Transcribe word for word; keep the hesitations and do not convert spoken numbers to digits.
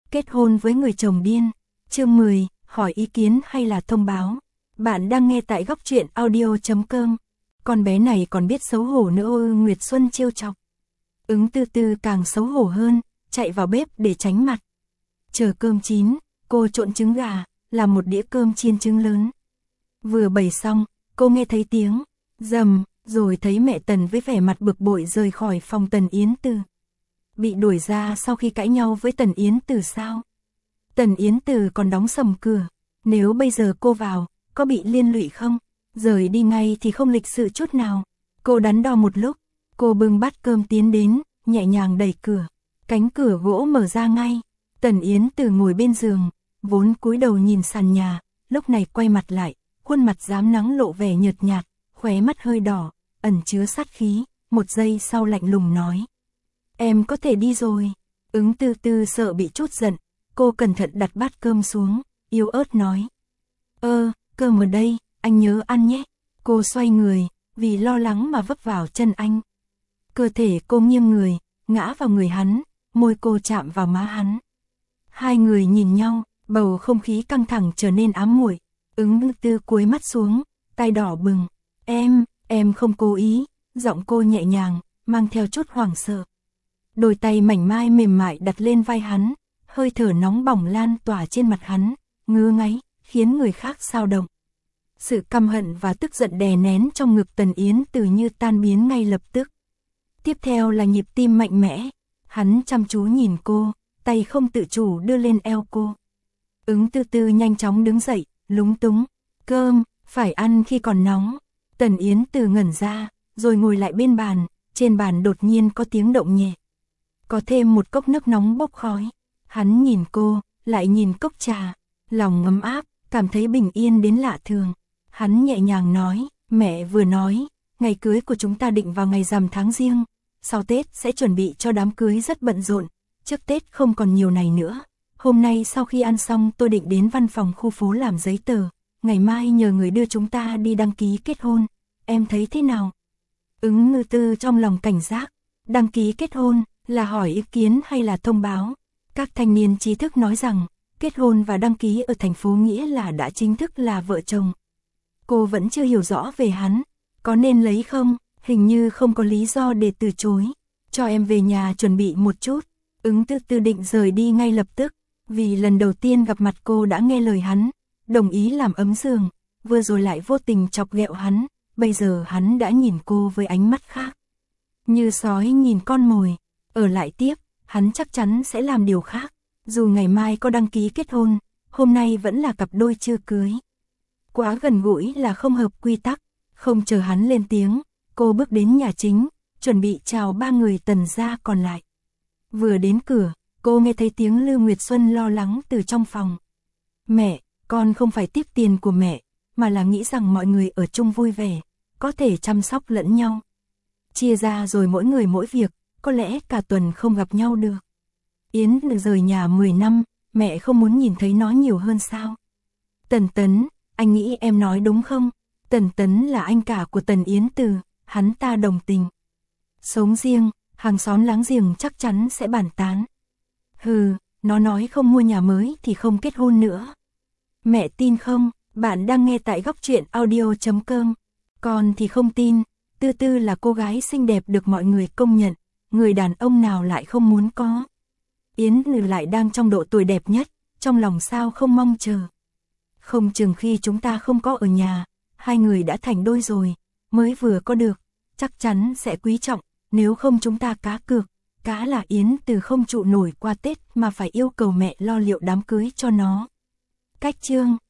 Kết hôn với người chồng điên. Chương mười, hỏi ý kiến hay là thông báo. Bạn đang nghe tại góc truyện audio chấm com. Con bé này còn biết xấu hổ nữa ư? Nguyệt Xuân trêu chọc. Ứng Tư Tư càng xấu hổ hơn, chạy vào bếp để tránh mặt. Chờ cơm chín, cô trộn trứng gà, làm một đĩa cơm chiên trứng lớn. Vừa bày xong, cô nghe thấy tiếng rầm, rồi thấy mẹ Tần với vẻ mặt bực bội rời khỏi phòng Tần Yến Từ. Bị đuổi ra sau khi cãi nhau với Tần Yến Từ sao? Tần Yến Từ còn đóng sầm cửa, nếu bây giờ cô vào, có bị liên lụy không? Rời đi ngay thì không lịch sự chút nào. Cô đắn đo một lúc, cô bưng bát cơm tiến đến, nhẹ nhàng đẩy cửa. Cánh cửa gỗ mở ra ngay. Tần Yến Từ ngồi bên giường, vốn cúi đầu nhìn sàn nhà, lúc này quay mặt lại, khuôn mặt rám nắng lộ vẻ nhợt nhạt, khóe mắt hơi đỏ, ẩn chứa sát khí, một giây sau lạnh lùng nói. Em có thể đi rồi. Ứng Tư Tư sợ bị trút giận, cô cẩn thận đặt bát cơm xuống, yếu ớt nói. Ơ, cơm ở đây, anh nhớ ăn nhé. Cô xoay người, vì lo lắng mà vấp vào chân anh. Cơ thể cô nghiêng người, ngã vào người hắn, môi cô chạm vào má hắn. Hai người nhìn nhau, bầu không khí căng thẳng trở nên ám muội. Ứng Tư cúi mắt xuống, tay đỏ bừng. Em, em không cố ý, giọng cô nhẹ nhàng, mang theo chút hoảng sợ. Đôi tay mảnh mai mềm mại đặt lên vai hắn, hơi thở nóng bỏng lan tỏa trên mặt hắn, ngứa ngáy, khiến người khác xao động. Sự căm hận và tức giận đè nén trong ngực Tần Yến Từ như tan biến ngay lập tức. Tiếp theo là nhịp tim mạnh mẽ, hắn chăm chú nhìn cô, tay không tự chủ đưa lên eo cô. Ứng Tư Tư nhanh chóng đứng dậy, lúng túng. Cơm, phải ăn khi còn nóng. Tần Yến Từ ngẩn ra, rồi ngồi lại bên bàn, trên bàn đột nhiên có tiếng động nhẹ. Có thêm một cốc nước nóng bốc khói. Hắn nhìn cô, lại nhìn cốc trà, lòng ấm áp, cảm thấy bình yên đến lạ thường. Hắn nhẹ nhàng nói, mẹ vừa nói, ngày cưới của chúng ta định vào ngày rằm tháng Giêng, sau Tết sẽ chuẩn bị cho đám cưới rất bận rộn, trước Tết không còn nhiều này nữa. Hôm nay sau khi ăn xong tôi định đến văn phòng khu phố làm giấy tờ, ngày mai nhờ người đưa chúng ta đi đăng ký kết hôn, em thấy thế nào? Ứng Ngư Tư trong lòng cảnh giác, đăng ký kết hôn là hỏi ý kiến hay là thông báo? Các thanh niên trí thức nói rằng, kết hôn và đăng ký ở thành phố nghĩa là đã chính thức là vợ chồng. Cô vẫn chưa hiểu rõ về hắn, có nên lấy không? Hình như không có lý do để từ chối. Cho em về nhà chuẩn bị một chút. Ứng Tư Tư định rời đi ngay lập tức, vì lần đầu tiên gặp mặt cô đã nghe lời hắn, đồng ý làm ấm giường, vừa rồi lại vô tình chọc ghẹo hắn, bây giờ hắn đã nhìn cô với ánh mắt khác. Như sói nhìn con mồi, ở lại tiếp, hắn chắc chắn sẽ làm điều khác, dù ngày mai có đăng ký kết hôn, hôm nay vẫn là cặp đôi chưa cưới. Quá gần gũi là không hợp quy tắc, không chờ hắn lên tiếng, cô bước đến nhà chính, chuẩn bị chào ba người Tần gia còn lại. Vừa đến cửa, cô nghe thấy tiếng Lưu Nguyệt Xuân lo lắng từ trong phòng. Mẹ, con không phải tiếp tiền của mẹ, mà là nghĩ rằng mọi người ở chung vui vẻ, có thể chăm sóc lẫn nhau. Chia ra rồi mỗi người mỗi việc, có lẽ cả tuần không gặp nhau được. Yến được rời nhà mười năm, mẹ không muốn nhìn thấy nó nhiều hơn sao? Tần Tấn, anh nghĩ em nói đúng không? Tần Tấn là anh cả của Tần Yến Từ, hắn ta đồng tình. Sống riêng, hàng xóm láng giềng chắc chắn sẽ bàn tán. Hừ, nó nói không mua nhà mới thì không kết hôn nữa. Mẹ tin không? Bạn đang nghe tại góc truyện audio chấm com. Con thì không tin, Tư Tư là cô gái xinh đẹp được mọi người công nhận, người đàn ông nào lại không muốn có. Yến Lừ lại đang trong độ tuổi đẹp nhất, trong lòng sao không mong chờ. Không chừng khi chúng ta không có ở nhà, hai người đã thành đôi rồi, mới vừa có được, chắc chắn sẽ quý trọng, nếu không chúng ta cá cược, cá là Yến Từ không trụ nổi qua Tết mà phải yêu cầu mẹ lo liệu đám cưới cho nó. Cách chương